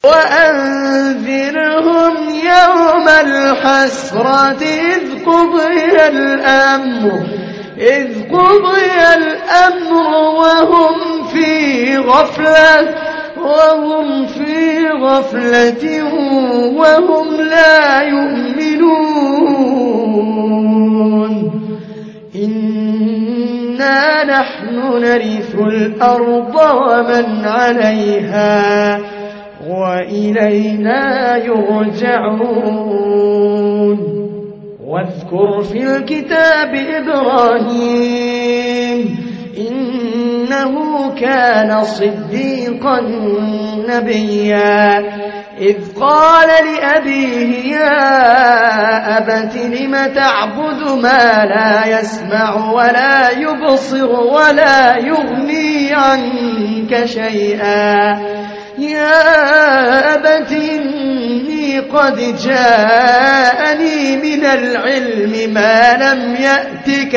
وأنذرهم يوم الحسرة إذ قضي الأمر وهم في غفلة وهم لا يؤمنون. إنا نحن نرث الأرض ومن عليها وإلينا يرجعون. واذكر في الكتاب إبراهيم إنه كان صديقا نبيا إذ قال لأبيه يا أبت لم تعبد ما لا يسمع ولا يبصر ولا يغني عنك شيئا يا أبت إني قد جاءني من العلم ما لم يأتك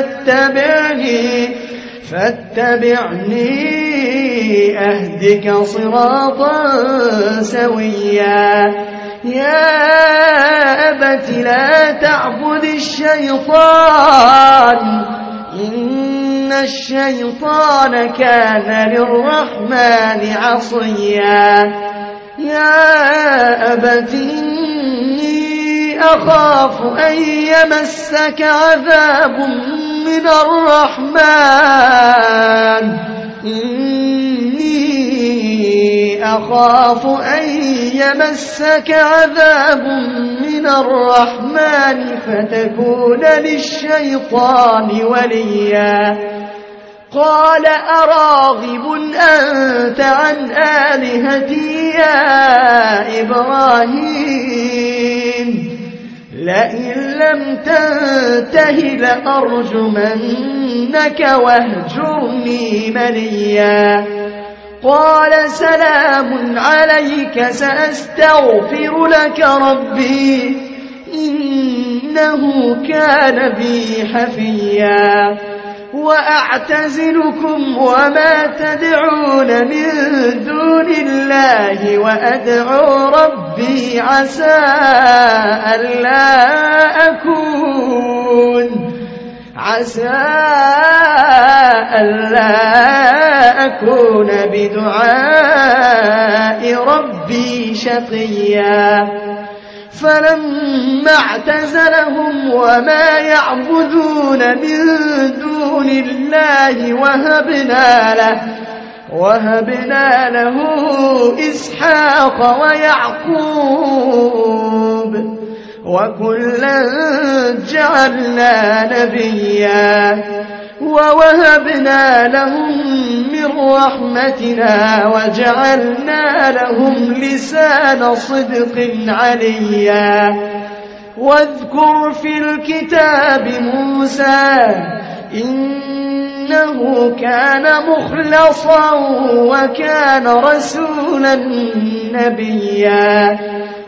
فاتبعني أهدك صراطا سويا يا أبت لا تعبد الشيطان إن الشيطان كان للرحمن عصيا يا أبت إني أخاف أن يمسك عذاب من الرحمن إني أخاف أن يمسك عذاب من الرحمن فتكون للشيطان وليا قال أراغب أنت عن آلهتي يا إبراهيم لئن لم تنته لأرجمنك واهجرني مليا قال سلام عليك سأستغفر لك ربي إنه كان بي حفيا وأعتزلكم وما تدعون من دون الله وأدعو ربي عسى ألا أكون بدعاء ربي شقيا فلما اعتزلهم وما يعبدون من دون الله وهبنا له إسحاق ويعقوب وكلا جعلنا نبيا ووهبنا لهم من رحمتنا وجعلنا لهم لسان صدق عليا واذكر في الكتاب موسى إنه كان مخلصا وكان رسولا نبيا